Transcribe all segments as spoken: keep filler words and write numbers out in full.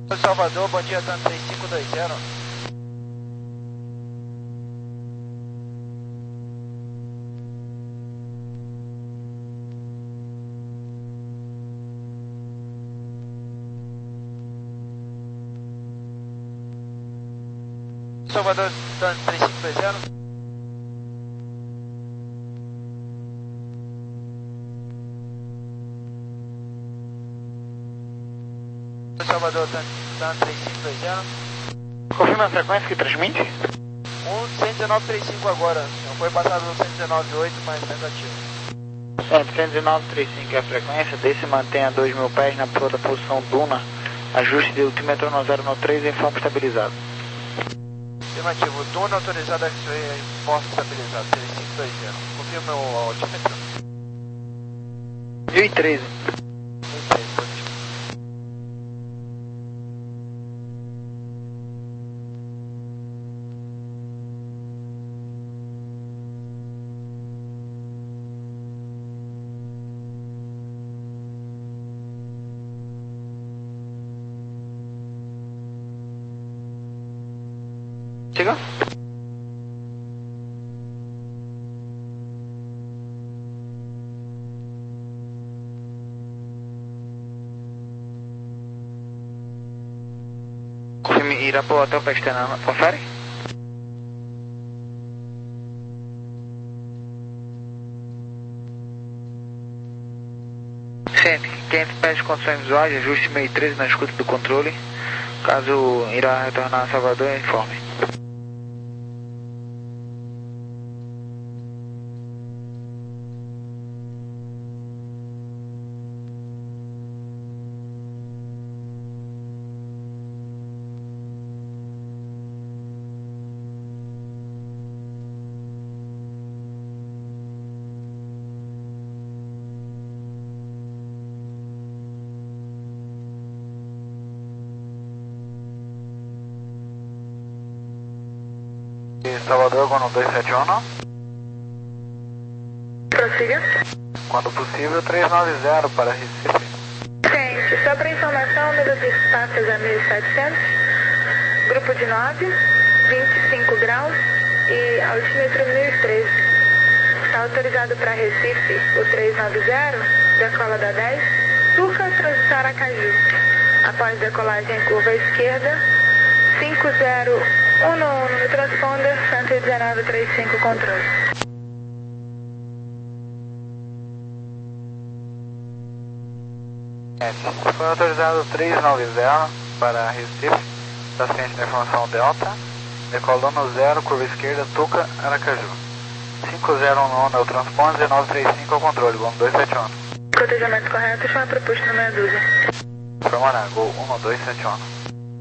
Salvador, bom dia, tanto três cinco dois zero. Salvador, tanto três cinco dois zero. Salvador, tanto três cinco dois zero. Confirma a frequência que transmite? um cento e dezenove trinta e cinco agora, senhor. Foi passado no cento e dezenove vírgula oito, mas negativo. cento e dezenove vírgula trinta e cinco é a frequência, desse mantenha dois mil pés na toda posição Duna. Ajuste de altímetro no zero no três em forma estabilizada. Afirmativo, Duna autorizado a X-Ray em forma estabilizada, três cinco dois zero. Confirma o altímetro. mil e treze. mil e treze, positivo. Chega? Confirme Irapuá até o Pestana, confere? Sente, quinhentos pés de condições visuais, ajuste mil e treze na escuta do controle. Caso irá retornar a Salvador, informe. Salvador, quando dois sete um. Prossiga. Quando possível, trezentos e noventa para Recife. Gente, só para informação, número de espaços é mil e setecentos, grupo de nove, vinte e cinco graus e altímetro mil e treze. Está autorizado para Recife o trezentos e noventa, decola da dez, Tuca, transição Aracaju. Após decolagem em curva à esquerda, cinco zero um um no transponder, cento e dezenove trinta e cinco controle. Foi autorizado trezentos e noventa para Recife, está ciente da informação Delta, decolou no zero, curva esquerda, Tuca, Aracaju. cinco zero um um é o transponder, dezenove trinta e cinco é o controle, vamos dois sete um. Cotejamento correto, chama proposto no meia dúzia. Informar, Gol um dois sete um.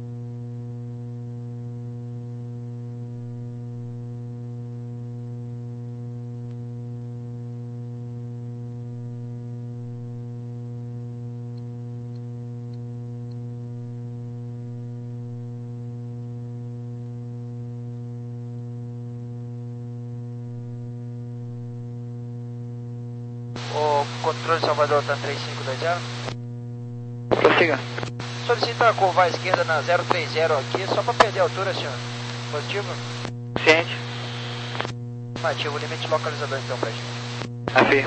O controle Salvador, tá três cinco dois zero. Prossiga. Solicita a curva à esquerda na zero trinta aqui, só para perder a altura, senhor. Positivo? Ciente. Afirmativo, limite localizador então pra gente. Afirma.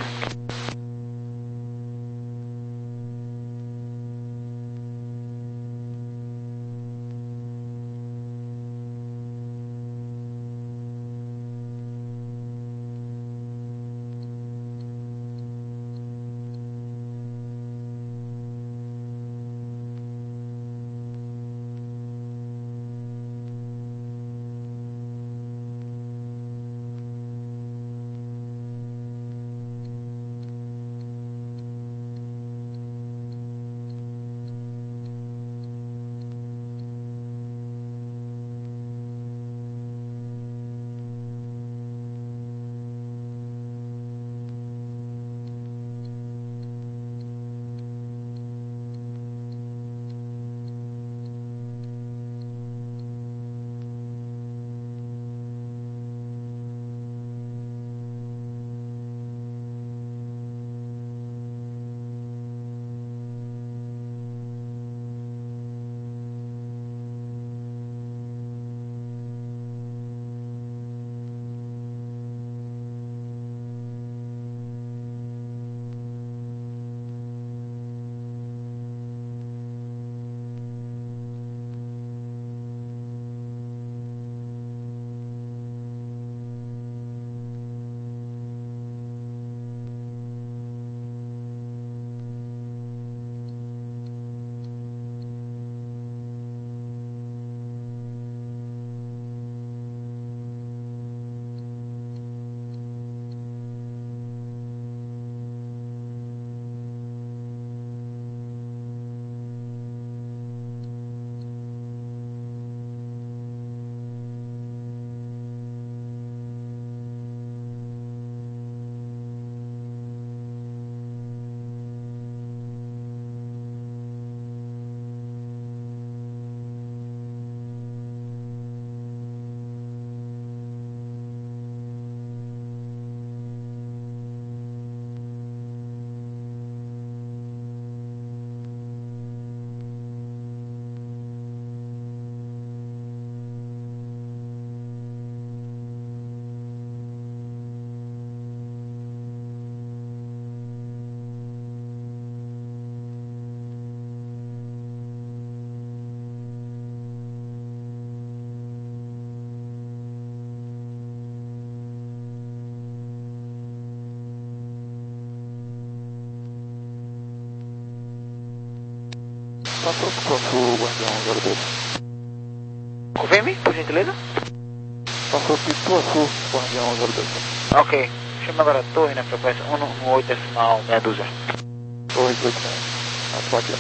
Passou Pituaçu, Guardião zero dois. Confirme, por gentileza. Passou Pituaçu, Guardião zero dois. Ok. Chama agora a torre na frequência um um oito decimal meia dúzia. Torre oito seis. Passou aqui.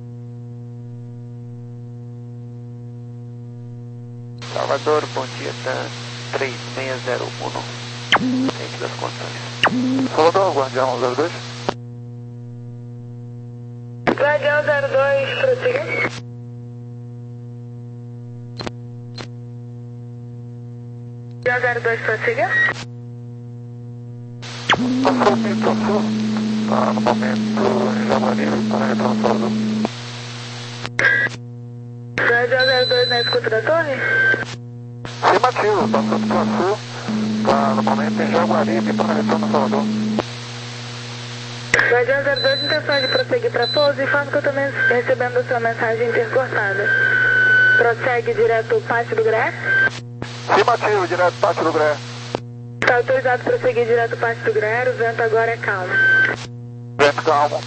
Salvador, bom dia, tá três seis zero um. Frente das condições. Salvador, Guardião zero dois. Guardião zero dois, prossiga. Guardião zero dois, prossiga. Passou Pituaçu. Tá no momento em Jaguaribe para retorno Salvador. Guardião zero dois na escuta da torre. Afirmativo, passou Pituaçu. Tá no momento em Jaguaribe para retorno Salvador. Guardião zero dois, intenção de prosseguir para pouso. Informo que eu estou recebendo a sua mensagem intercortada. Prossegue direto Pátio do Gré. Afirmativo, direto Pátio do Gré. Está autorizado para prosseguir direto Pátio do Gré. O vento agora é calmo. Vento calmo.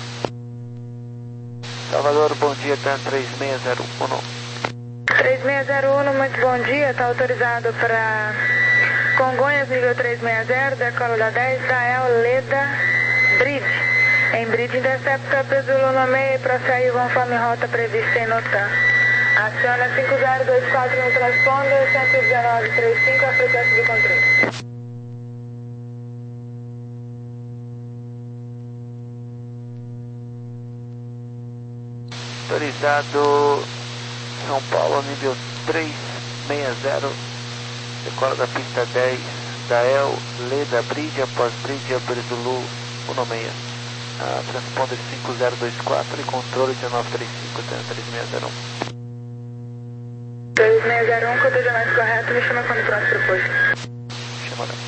Salvador, bom dia, tá três seis zero um. três seis zero um, muito bom dia. Está autorizado para Congonhas, nível três seis zero, decola da dez, Dael, Leda, Bridge. Em Bridge, intercepta Peso Luna seis e prossegue conforme rota prevista em Notan. Aciona cinco zero dois quatro no transponder, cento e dezenove trinta e cinco, a frequência do controle. Autorizado São Paulo, nível três seis zero, decola da pista dez, Dael, Leda, Bridge, após Bridge, Brizulu, um seis, ah, transponder cinco zero dois quatro e controle dezenove trinta e cinco, três seis zero um. três seis zero um, coteja mais correto, me chama quando pronto para o posto. Chama não.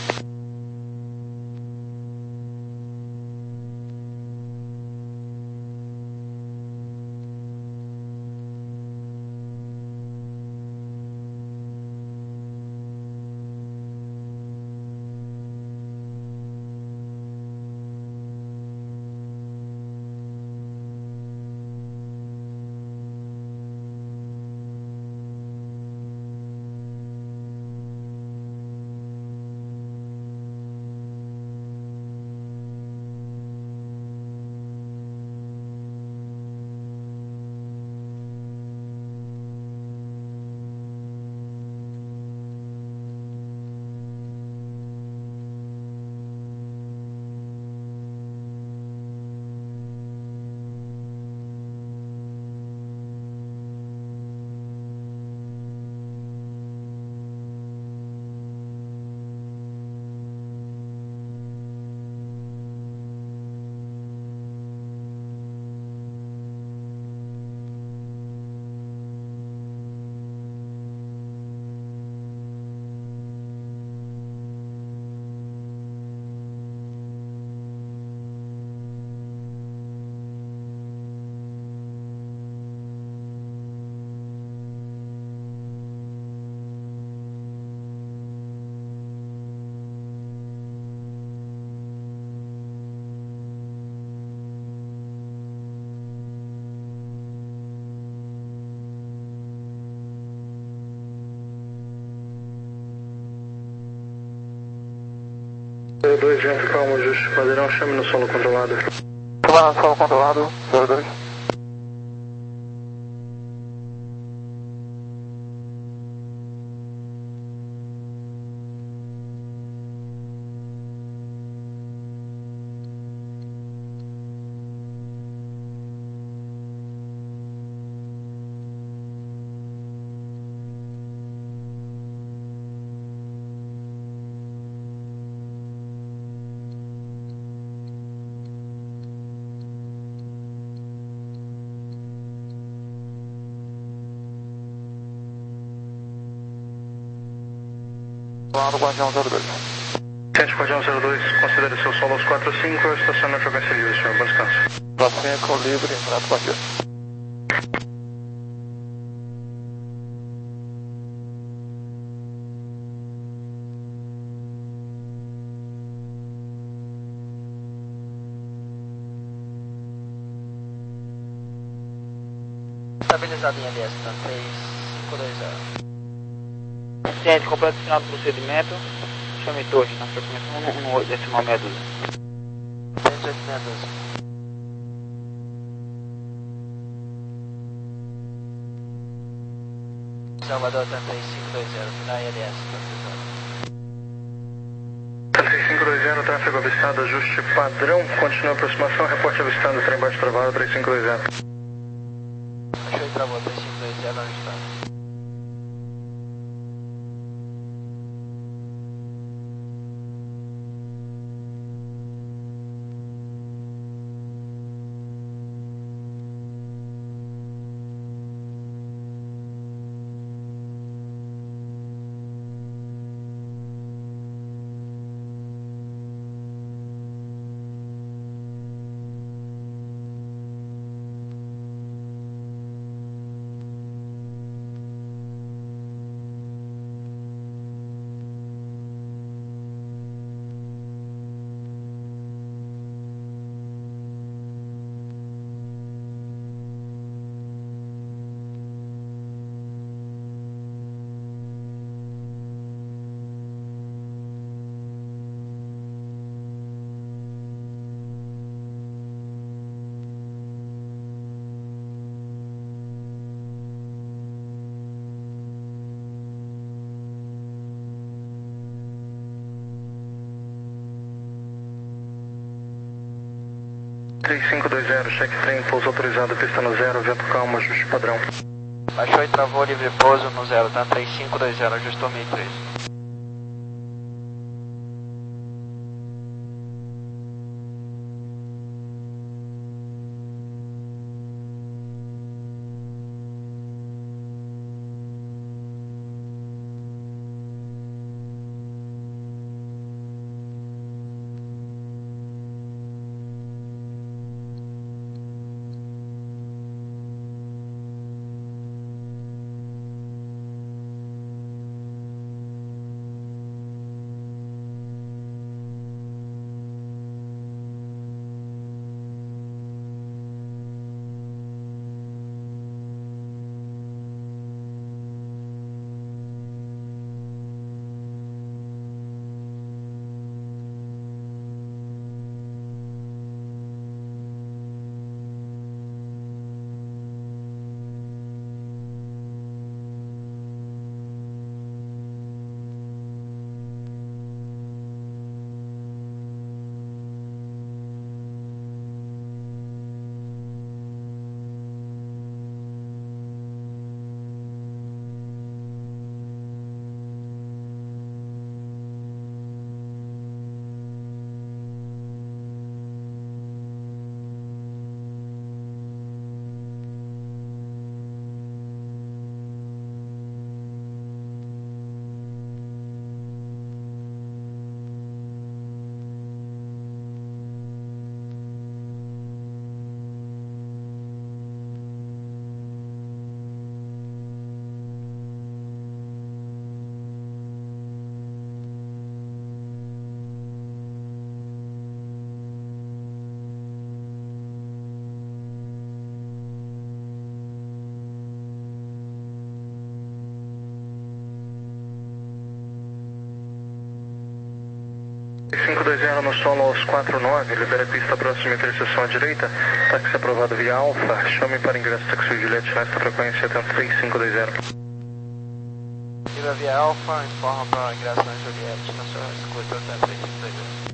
zero dois, vento calmo, ajuste padrão, chame no solo controlado. Chama no solo controlado, zero dois. Lá no Guardião zero dois. Sente Guardião zero dois, considere seu solo aos quatro cinco, estaciona a frequência livre, senhor. Bom descanso. Vacina livre, Renato Guardião. Estabilizado em L S, tá? três cinco dois zero. Ciente, completo final do procedimento. Chame torre na frequência um um oito decimal meia dúzia. cento e oito meia dúzia. Salvador oitenta e cinco dois zero, final L S, oitenta e cinco dois zero, tráfego avistado, ajuste padrão, continua a aproximação, reporte avistando, trem baixo travado, três cinco dois zero. Achou e travou, três cinco dois zero, ajustado. três cinco dois zero, cheque trem, pouso autorizado, pista no zero, vento calmo, ajuste padrão. Baixou e travou, livre pouso no zero, tá? três cinco dois zero, ajustou mil e três. cinco dois zero no solo aos quatro nove, libera a pista próxima interseção à direita, táxi aprovado via Alfa, chame para ingresso táxi Juliette nesta frequência oitenta e três cinco dois zero. Liga via Alfa, informa para ingresso na Juliette, na sua escuta oitenta e três cinco dois zero.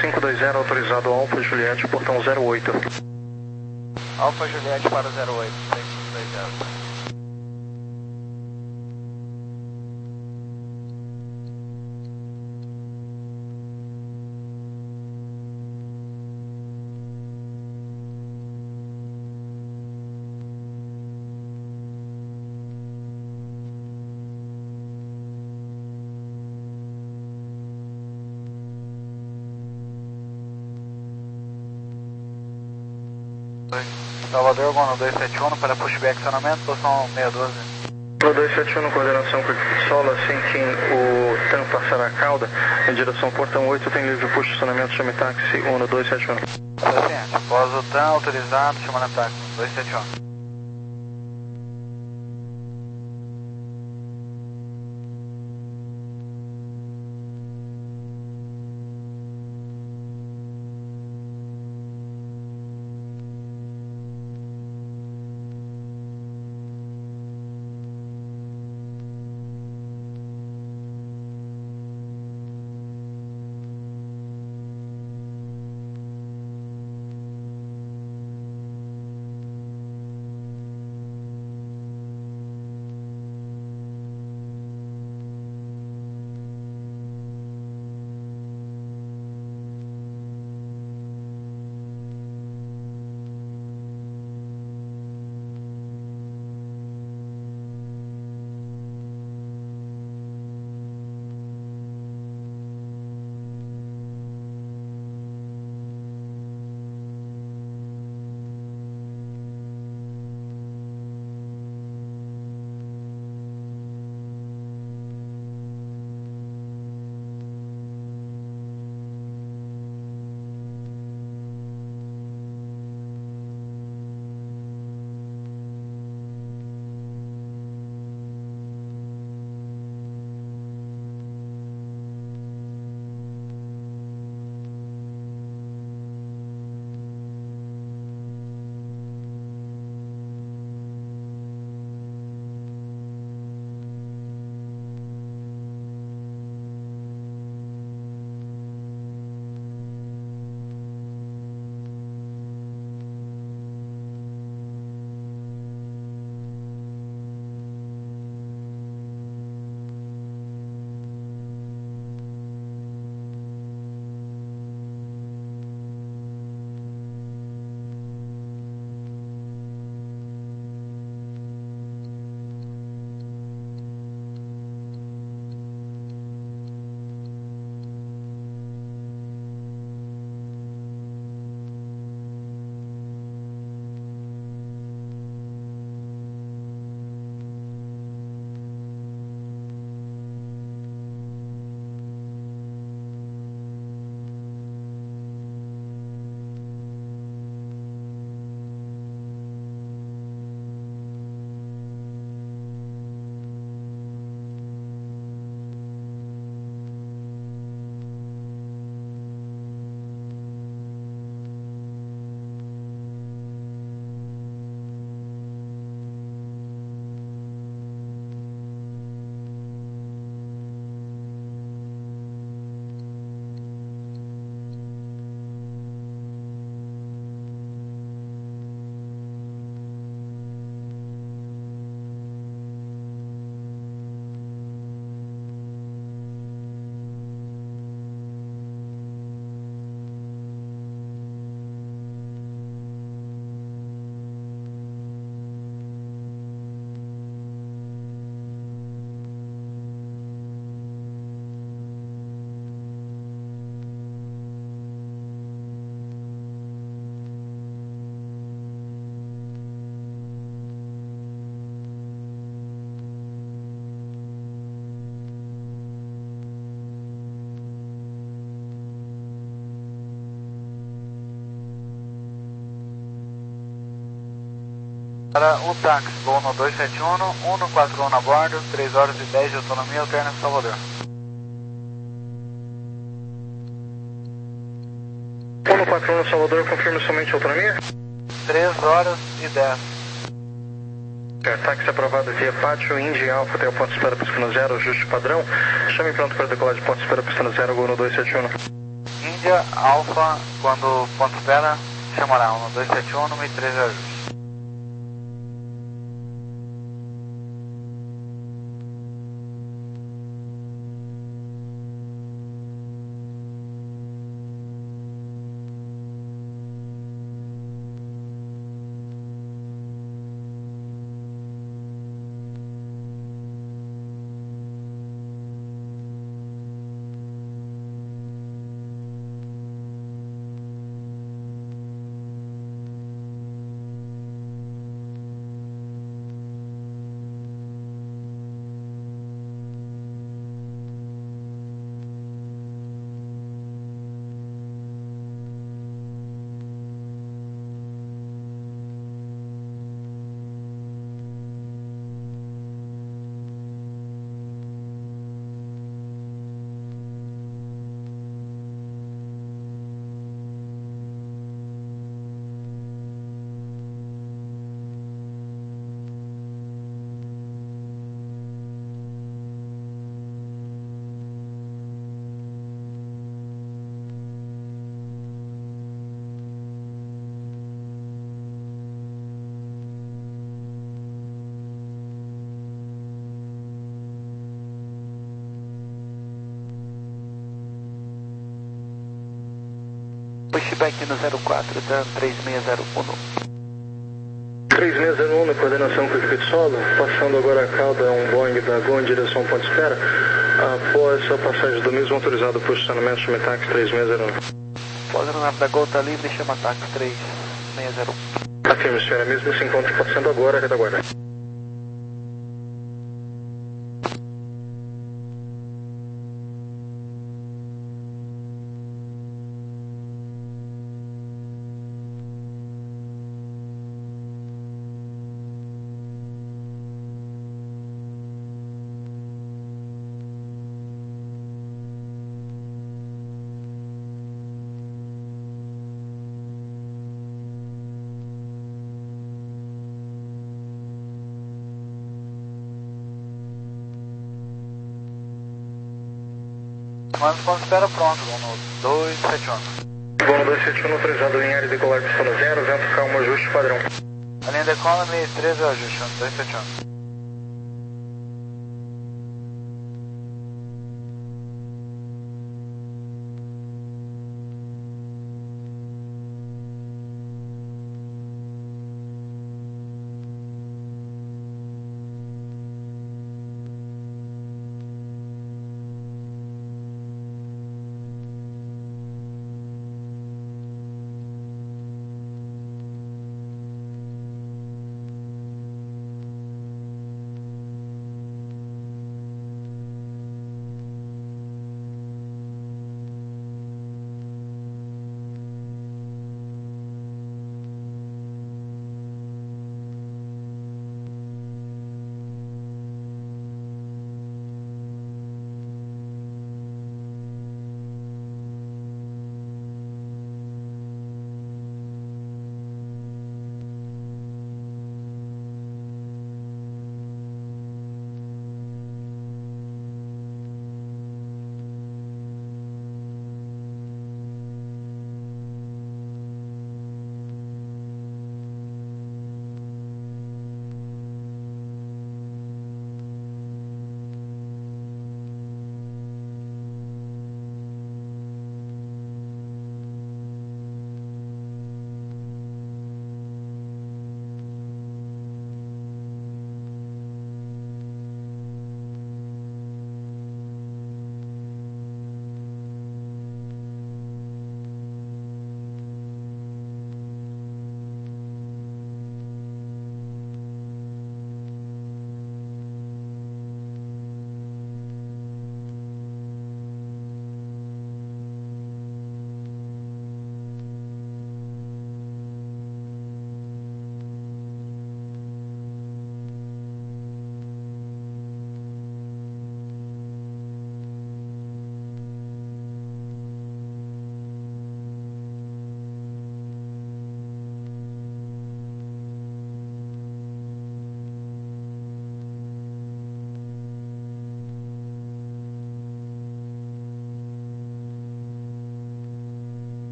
cinco dois zero, autorizado Alfa Juliette, portão zero oito. Alfa Juliette para zero oito, três cinco dois zero. Salvador, Gono dois sete um para pushback acionamento, posição seis doze. Gono dois sete um, coordenação com solo, assim que o TAM passar a cauda, em direção ao portão oito, tem livre push acionamento, chame táxi um dois sete um. Paciente, após o TAM autorizado, chamando táxi dois sete um. Para um táxi, Gono dois sete um, um quatro um a bordo, três horas e dez de autonomia, alterna Salvador. um quatro um Salvador, confirma somente a autonomia? três horas e dez. É, táxi aprovado via pátio, Indy Alfa até o ponto de espera pistona zero, ajuste padrão. Chame pronto para decolar de ponto de espera pistona zero, Gono dois sete um. Brida, Alfa, quando ponto espera, chamará um dois sete um, número três ajuste. Pushback no zero quatro, Dan três seis zero um. três seis zero um, coordenação com o equipe solo, passando agora a cauda um Boeing da Gol em direção ao ponto de espera. Após a passagem do mesmo autorizado posicionamento, chame táxi três seis zero um. Após a aeronave da Gol está livre, chama táxi três seis zero um. Afirme, senhora, mesmo se encontra passando agora, retaguarda. Manda o ponto espera pronto, vamos no dois sete um. Bom, dois sete um, autorizado em área decolar pista no zero, vento calmo, ajuste padrão. A linha decola, meio três, ajuste, dois sete um.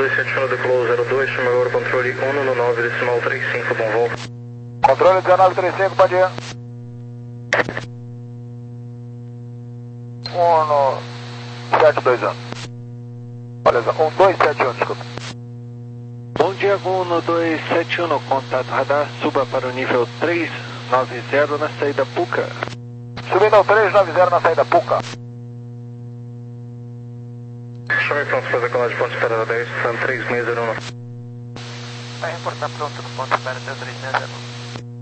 dois sete um decolou zero dois, chama agora o controle um no nove, decimal trinta e cinco, bom voo. Controle dezenove trinta e cinco, pode ir. um no sete dois um. Beleza, um dois sete um, desculpa. Bom dia, Gol no dois sete um, contato radar, suba para o nível três nove zero na saída Puca. Subindo ao três nove zero na saída Puca. Chame pronto para decolagem de ponto de espera da dez, Sun três seis zero um. Vai reportar pronto no ponto de espera da três seis zero um.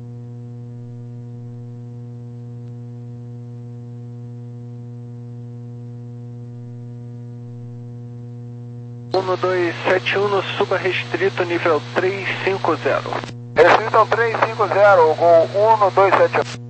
um no dois sete um, no suba restrito nível três cinco zero. Restrito ao três cinco zero, Gol um no dois sete um.